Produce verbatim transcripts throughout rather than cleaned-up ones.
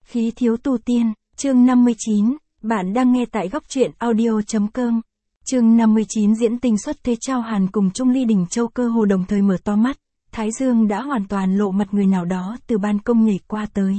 Khí thiếu tu tiên, chương năm mươi chín, bạn đang nghe tại góc truyện audio.com. Chương năm mươi chín diễn tinh xuất thế Cao Hàn cùng Trung Ly Đình Châu cơ hồ đồng thời mở to mắt, Thái Dương đã hoàn toàn lộ mặt người nào đó từ ban công nhảy qua tới.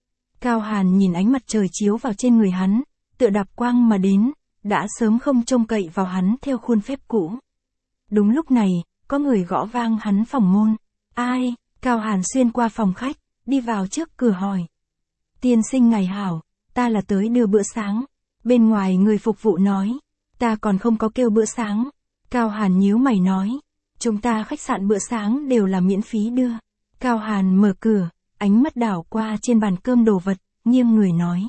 Cao Hàn nhìn ánh mặt trời chiếu vào trên người hắn, tựa đạp quang mà đến, đã sớm không trông cậy vào hắn theo khuôn phép cũ. Đúng lúc này, có người gõ vang hắn phòng môn. Ai? Cao Hàn xuyên qua phòng khách, đi vào trước cửa hỏi. Tiên sinh ngày hảo, ta là tới đưa bữa sáng. Bên ngoài người phục vụ nói, ta còn không có kêu bữa sáng. Cao Hàn nhíu mày nói, chúng ta khách sạn bữa sáng đều là miễn phí đưa. Cao Hàn mở cửa, ánh mắt đảo qua trên bàn cơm đồ vật, nghiêng người nói.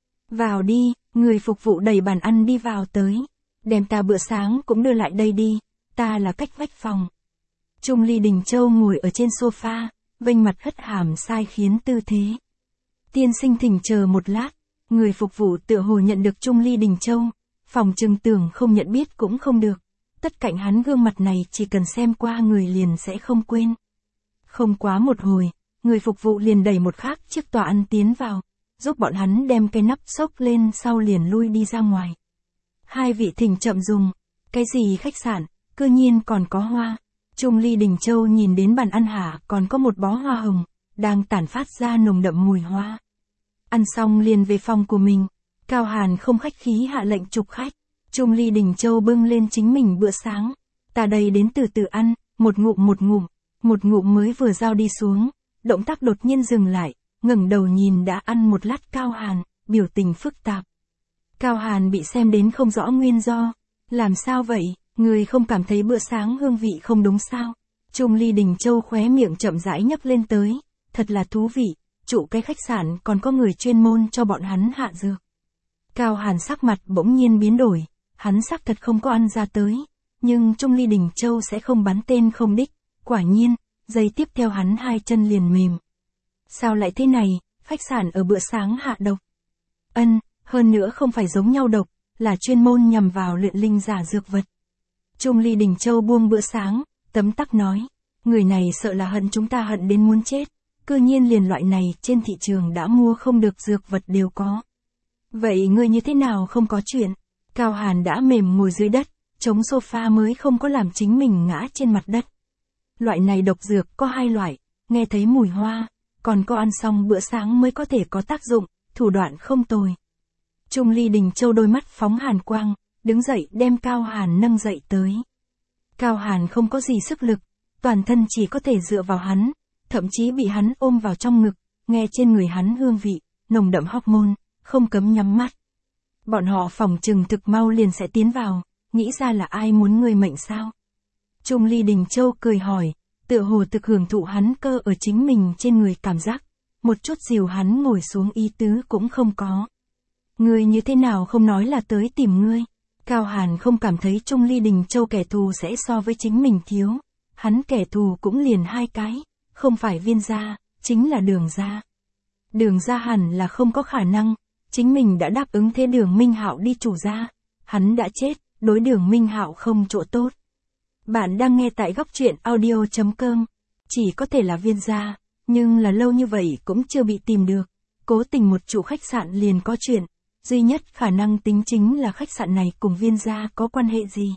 Vào đi, người phục vụ đẩy bàn ăn đi vào tới. Đem ta bữa sáng cũng đưa lại đây đi, ta là cách vách phòng. Trung Ly Đình Châu ngồi ở trên sofa, vênh mặt hất hàm sai khiến tư thế. Tiên sinh thỉnh chờ một lát, người phục vụ tựa hồ nhận được Trung Ly Đình Châu, phòng trừng tưởng không nhận biết cũng không được. Tất cạnh hắn gương mặt này chỉ cần xem qua người liền sẽ không quên. Không quá một hồi, người phục vụ liền đẩy một khác chiếc tòa ăn tiến vào, giúp bọn hắn đem cái nắp xốc lên sau liền lui đi ra ngoài. Hai vị thỉnh chậm dùng, cái gì khách sạn, cư nhiên còn có hoa. Trung Ly Đình Châu nhìn đến bàn ăn hạ còn có một bó hoa hồng, đang tản phát ra nồng đậm mùi hoa. Ăn xong liền về phòng của mình, Cao Hàn không khách khí hạ lệnh chụp khách. Trung Ly Đình Châu bưng lên chính mình bữa sáng. Ta đây đến từ từ ăn, một ngụm một ngụm, một ngụm mới vừa giao đi xuống, động tác đột nhiên dừng lại, ngẩng đầu nhìn đã ăn một lát Cao Hàn, biểu tình phức tạp. Cao Hàn bị xem đến không rõ nguyên do. Làm sao vậy, người không cảm thấy bữa sáng hương vị không đúng sao? Trung Ly Đình Châu khóe miệng chậm rãi nhấc lên tới, thật là thú vị, chủ cái khách sạn còn có người chuyên môn cho bọn hắn hạ dược. Cao Hàn sắc mặt bỗng nhiên biến đổi, hắn xác thật không có ăn ra tới, nhưng Trung Ly Đình Châu sẽ không bắn tên không đích, quả nhiên, giây tiếp theo hắn hai chân liền mềm. Sao lại thế này, khách sạn ở bữa sáng hạ độc? Ân, hơn nữa không phải giống nhau độc, là chuyên môn nhằm vào luyện linh giả dược vật. Trung Ly Đình Châu buông bữa sáng, tấm tắc nói, người này sợ là hận chúng ta hận đến muốn chết, cư nhiên liền loại này trên thị trường đã mua không được dược vật đều có. Vậy ngươi như thế nào không có chuyện? Cao Hàn đã mềm ngồi dưới đất, chống sofa mới không có làm chính mình ngã trên mặt đất. Loại này độc dược có hai loại, nghe thấy mùi hoa, còn có ăn xong bữa sáng mới có thể có tác dụng, thủ đoạn không tồi. Trung Ly Đình Châu đôi mắt phóng hàn quang, đứng dậy đem Cao Hàn nâng dậy tới. Cao Hàn không có gì sức lực, toàn thân chỉ có thể dựa vào hắn, thậm chí bị hắn ôm vào trong ngực, nghe trên người hắn hương vị, nồng đậm hormone, không cấm nhắm mắt. Bọn họ phòng trừng thực mau liền sẽ tiến vào, nghĩ ra là ai muốn người mệnh sao? Trung Ly Đình Châu cười hỏi, tựa hồ thực hưởng thụ hắn cơ ở chính mình trên người cảm giác, một chút dìu hắn ngồi xuống ý tứ cũng không có. Ngươi như thế nào không nói là tới tìm ngươi? Cao Hàn không cảm thấy Trung Ly Đình Châu kẻ thù sẽ so với chính mình thiếu, hắn kẻ thù cũng liền hai cái, không phải Viên gia, chính là Đường gia. Đường gia hẳn là không có khả năng, chính mình đã đáp ứng thế Đường Minh Hạo đi chủ gia, hắn đã chết, đối Đường Minh Hạo không chỗ tốt. Bạn đang nghe tại góc truyện audio.com, chỉ có thể là Viên gia, nhưng là lâu như vậy cũng chưa bị tìm được, cố tình một chủ khách sạn liền có chuyện, duy nhất khả năng tính chính là khách sạn này cùng Viên gia có quan hệ gì.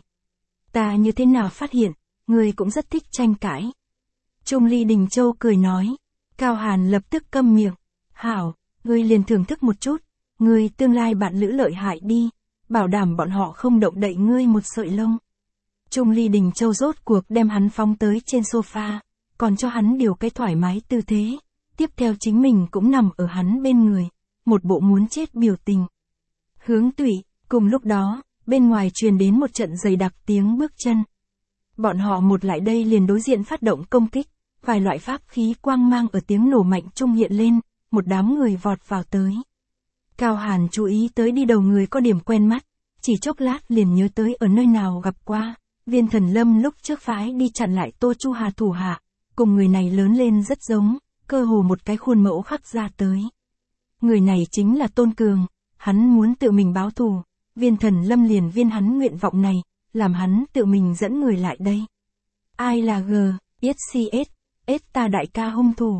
Ta như thế nào phát hiện, người cũng rất thích tranh cãi. Trung Ly Đình Châu cười nói, Cao Hàn lập tức câm miệng, hảo, ngươi liền thưởng thức một chút, ngươi tương lai bạn lữ lợi hại đi, bảo đảm bọn họ không động đậy ngươi một sợi lông. Trung Ly Đình Châu rốt cuộc đem hắn phóng tới trên sofa, còn cho hắn điều cái thoải mái tư thế, tiếp theo chính mình cũng nằm ở hắn bên người, một bộ muốn chết biểu tình. Hướng Tụy, cùng lúc đó, bên ngoài truyền đến một trận dày đặc tiếng bước chân. Bọn họ một lại đây liền đối diện phát động công kích, vài loại pháp khí quang mang ở tiếng nổ mạnh trung hiện lên, một đám người vọt vào tới. Cao Hàn chú ý tới đi đầu người có điểm quen mắt, chỉ chốc lát liền nhớ tới ở nơi nào gặp qua, Viên Thần Lâm lúc trước phái đi chặn lại Tô Chu Hà thủ hạ, cùng người này lớn lên rất giống, cơ hồ một cái khuôn mẫu khắc ra tới. Người này chính là Tôn Cường, hắn muốn tự mình báo thù, Viên Thần Lâm liền viên hắn nguyện vọng này, làm hắn tự mình dẫn người lại đây. Ai là G, S C S, S ta đại ca hung thủ.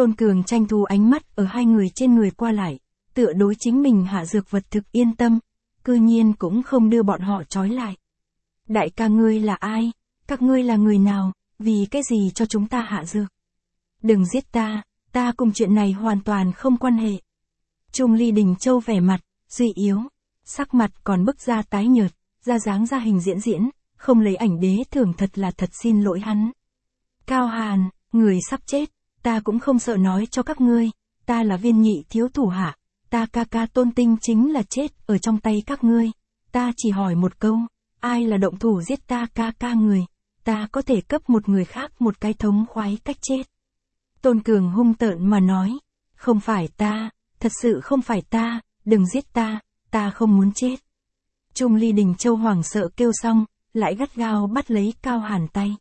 Tôn Cường tranh thủ ánh mắt ở hai người trên người qua lại, tựa đối chính mình hạ dược vật thực yên tâm, cư nhiên cũng không đưa bọn họ trói lại. Đại ca ngươi là ai? Các ngươi là người nào? Vì cái gì cho chúng ta hạ dược? Đừng giết ta, ta cùng chuyện này hoàn toàn không quan hệ. Trung Ly Đình Châu vẻ mặt suy yếu, sắc mặt còn bức ra tái nhợt, ra dáng ra hình diễn diễn, không lấy ảnh đế thưởng thật là thật xin lỗi hắn. Cao Hàn, người sắp chết, ta cũng không sợ nói cho các ngươi, ta là Viên Nhị thiếu thủ hạ, ta ca ca Tôn Tinh chính là chết ở trong tay các ngươi, ta chỉ hỏi một câu, ai là động thủ giết ta ca ca người, ta có thể cấp một người khác một cái thống khoái cách chết. Tôn Cường hung tợn mà nói, không phải ta, thật sự không phải ta, đừng giết ta, ta không muốn chết. Trung Ly Đình Châu hoảng sợ kêu xong, lại gắt gao bắt lấy Cao Hàn tay.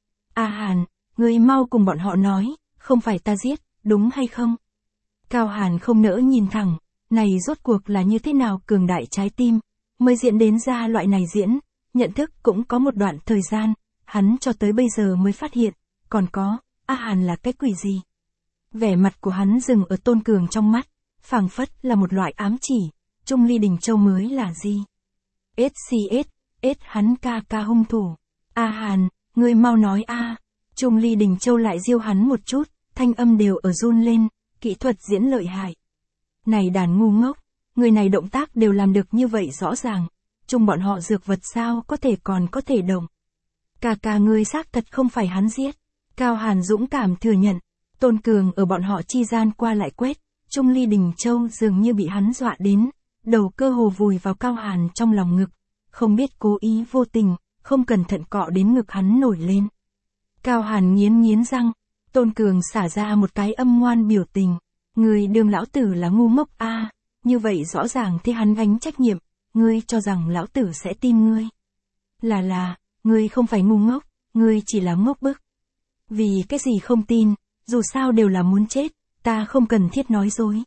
A Hàn, ngươi mau cùng bọn họ nói, không phải ta giết, đúng hay không? Cao Hàn không nỡ nhìn thẳng, này rốt cuộc là như thế nào cường đại trái tim, mới diễn đến ra loại này diễn, nhận thức cũng có một đoạn thời gian, hắn cho tới bây giờ mới phát hiện, còn có, A Hàn là cái quỷ gì? Vẻ mặt của hắn dừng ở Tôn Cường trong mắt, phảng phất là một loại ám chỉ, Trung Ly Đình Châu mới là gì? ét xê ét, ét hắn ca ca hung thủ. A Hàn, ngươi mau nói a. Trung Ly Đình Châu lại giêu hắn một chút, thanh âm đều ở run lên, kỹ thuật diễn lợi hại. Này đàn ngu ngốc, người này động tác đều làm được như vậy rõ ràng, chung bọn họ dược vật sao có thể còn có thể động. Ca ca ngươi xác thật không phải hắn giết. Cao Hàn dũng cảm thừa nhận, Tôn Cường ở bọn họ chi gian qua lại quét, Trung Ly Đình Châu dường như bị hắn dọa đến, đầu cơ hồ vùi vào Cao Hàn trong lòng ngực, không biết cố ý vô tình, không cẩn thận cọ đến ngực hắn nổi lên. Cao Hàn nghiến nghiến răng, Tôn Cường xả ra một cái âm ngoan biểu tình, người đương lão tử là ngu ngốc a, à, như vậy rõ ràng thế hắn gánh trách nhiệm, ngươi cho rằng lão tử sẽ tin ngươi. Là là, ngươi không phải ngu ngốc, ngươi chỉ là ngốc bức. Vì cái gì không tin, dù sao đều là muốn chết, ta không cần thiết nói dối.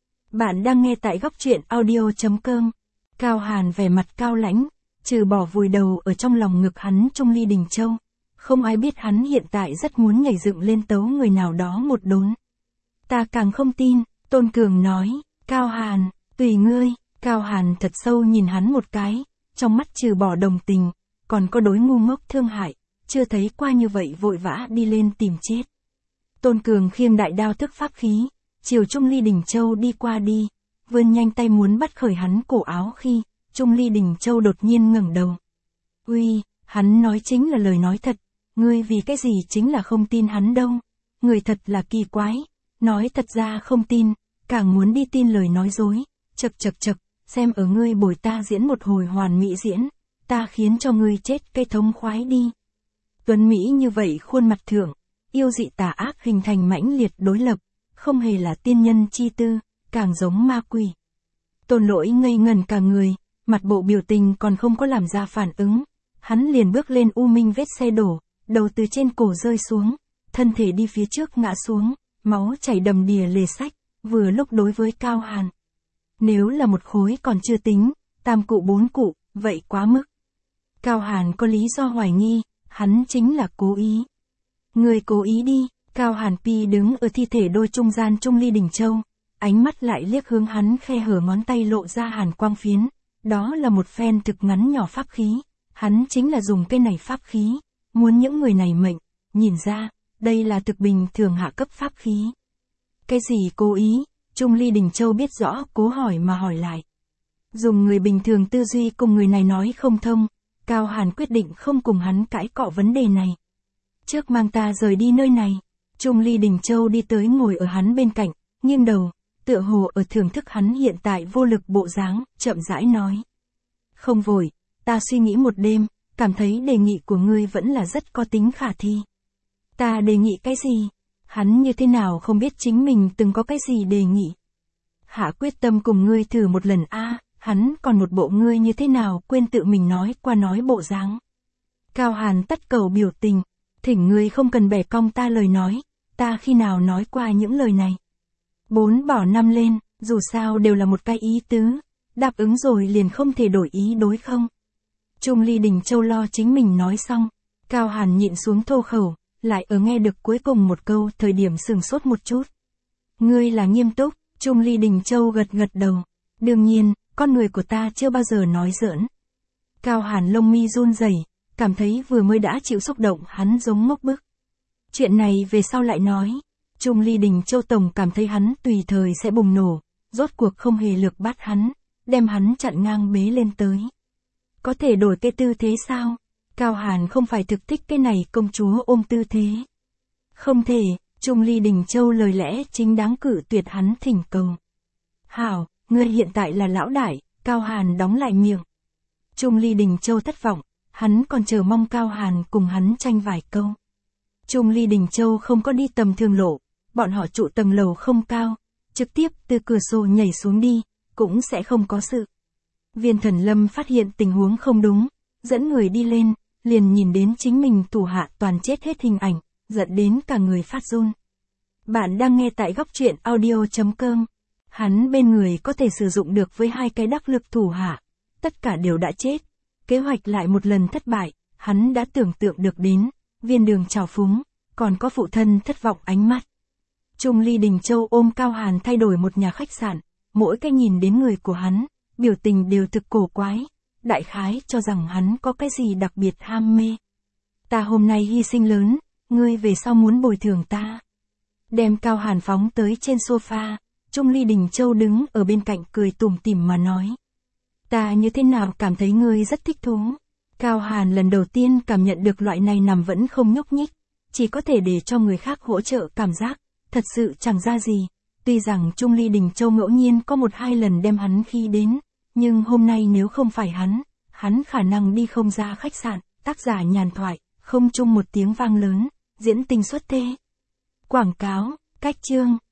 Bạn đang nghe tại góc truyện audio chấm com. Cao Hàn vẻ mặt cao lãnh, trừ bỏ vùi đầu ở trong lòng ngực hắn Trung Ly Đình Châu. Không ai biết hắn hiện tại rất muốn nhảy dựng lên tấu người nào đó một đốn. Ta càng không tin, Tôn Cường nói, Cao Hàn, tùy ngươi. Cao Hàn thật sâu nhìn hắn một cái, trong mắt trừ bỏ đồng tình, còn có đối ngu ngốc thương hại, chưa thấy qua như vậy vội vã đi lên tìm chết. Tôn Cường khiêng đại đao thức pháp khí, chiều Trung Ly Đình Châu đi qua đi, vươn nhanh tay muốn bắt khởi hắn cổ áo khi, Trung Ly Đình Châu đột nhiên ngẩng đầu. Uy, hắn nói chính là lời nói thật, ngươi vì cái gì chính là không tin hắn đâu, người thật là kỳ quái, nói thật ra không tin, càng muốn đi tin lời nói dối, chật chật chật, xem ở ngươi bồi ta diễn một hồi hoàn mỹ diễn, ta khiến cho ngươi chết cây thống khoái đi. Tuấn Mỹ như vậy khuôn mặt thượng, yêu dị tà ác hình thành mãnh liệt đối lập, không hề là tiên nhân chi tư, càng giống ma quỷ. Tôn Lỗi ngây ngẩn cả người, mặt bộ biểu tình còn không có làm ra phản ứng, hắn liền bước lên u minh vết xe đổ, đầu từ trên cổ rơi xuống, thân thể đi phía trước ngã xuống, máu chảy đầm đìa lề sách, vừa lúc đối với Cao Hàn. Nếu là một khối còn chưa tính, tam cụ bốn cụ, vậy quá mức. Cao Hàn có lý do hoài nghi, hắn chính là cố ý. Người cố ý đi, Cao Hàn Pi đứng ở thi thể đôi trung gian Trung Ly Đình Châu, ánh mắt lại liếc hướng hắn khe hở ngón tay lộ ra hàn quang phiến, đó là một phen thực ngắn nhỏ pháp khí, hắn chính là dùng cây này pháp khí, muốn những người này mệnh, nhìn ra, đây là thực bình thường hạ cấp pháp khí. Cái gì cố ý, Trung Ly Đình Châu biết rõ, cố hỏi mà hỏi lại. Dùng người bình thường tư duy cùng người này nói không thông, Cao Hàn quyết định không cùng hắn cãi cọ vấn đề này. Trước mang ta rời đi nơi này, Trung Ly Đình Châu đi tới ngồi ở hắn bên cạnh, nghiêng đầu, tựa hồ ở thưởng thức hắn hiện tại vô lực bộ dáng, chậm rãi nói. Không vội, ta suy nghĩ một đêm, cảm thấy đề nghị của ngươi vẫn là rất có tính khả thi. Ta đề nghị cái gì? Hắn như thế nào không biết chính mình từng có cái gì đề nghị. Hạ quyết tâm cùng ngươi thử một lần a, à, hắn còn một bộ ngươi như thế nào quên tự mình nói qua nói bộ dáng. Cao Hàn tất cầu biểu tình, thỉnh ngươi không cần bẻ cong ta lời nói, ta khi nào nói qua những lời này. Bốn bỏ năm lên, dù sao đều là một cái ý tứ, đáp ứng rồi liền không thể đổi ý đối không. Trung Ly Đình Châu lo chính mình nói xong, Cao Hàn nhịn xuống thô khẩu, lại ở nghe được cuối cùng một câu thời điểm sừng sốt một chút. Ngươi là nghiêm túc, Trung Ly Đình Châu gật gật đầu. Đương nhiên, con người của ta chưa bao giờ nói giỡn. Cao Hàn lông mi run rẩy, cảm thấy vừa mới đã chịu xúc động hắn giống ngốc bức. Chuyện này về sau lại nói. Trung Ly Đình Châu tổng cảm thấy hắn tùy thời sẽ bùng nổ, rốt cuộc không hề lược bắt hắn, đem hắn chặn ngang bế lên tới. Có thể đổi cái tư thế sao? Cao Hàn không phải thực thích cái này công chúa ôm tư thế. Không thể, Trung Ly Đình Châu lời lẽ chính đáng cử tuyệt hắn thỉnh cầu. Hảo, ngươi hiện tại là lão đại, Cao Hàn đóng lại miệng. Trung Ly Đình Châu thất vọng, hắn còn chờ mong Cao Hàn cùng hắn tranh vài câu. Trung Ly Đình Châu không có đi tầm thường lộ, bọn họ trụ tầng lầu không cao, trực tiếp từ cửa sổ nhảy xuống đi, cũng sẽ không có sự. Viên Thần Lâm phát hiện tình huống không đúng, dẫn người đi lên, liền nhìn đến chính mình thủ hạ toàn chết hết hình ảnh, giận đến cả người phát run. Bạn đang nghe tại góc truyện audio chấm com. Hắn bên người có thể sử dụng được với hai cái đắc lực thủ hạ, tất cả đều đã chết. Kế hoạch lại một lần thất bại, hắn đã tưởng tượng được đến, Viên Đường trào phúng, còn có phụ thân thất vọng ánh mắt. Trung Ly Đình Châu ôm Cao Hàn thay đổi một nhà khách sạn, mỗi cái nhìn đến người của hắn, biểu tình đều thực cổ quái, đại khái cho rằng hắn có cái gì đặc biệt ham mê. Ta hôm nay hy sinh lớn, ngươi về sau muốn bồi thường ta. Đem Cao Hàn phóng tới trên sofa, Trung Ly Đình Châu đứng ở bên cạnh cười tủm tỉm mà nói. Ta như thế nào cảm thấy ngươi rất thích thú. Cao Hàn lần đầu tiên cảm nhận được loại này nằm vẫn không nhúc nhích, chỉ có thể để cho người khác hỗ trợ cảm giác, thật sự chẳng ra gì. Tuy rằng Trung Ly Đình Châu ngẫu nhiên có một hai lần đem hắn khi đến, nhưng hôm nay nếu không phải hắn, hắn khả năng đi không ra khách sạn. Tác giả nhàn thoại, không chung một tiếng vang lớn, diễn tình xuất thế. Quảng cáo, cách chương.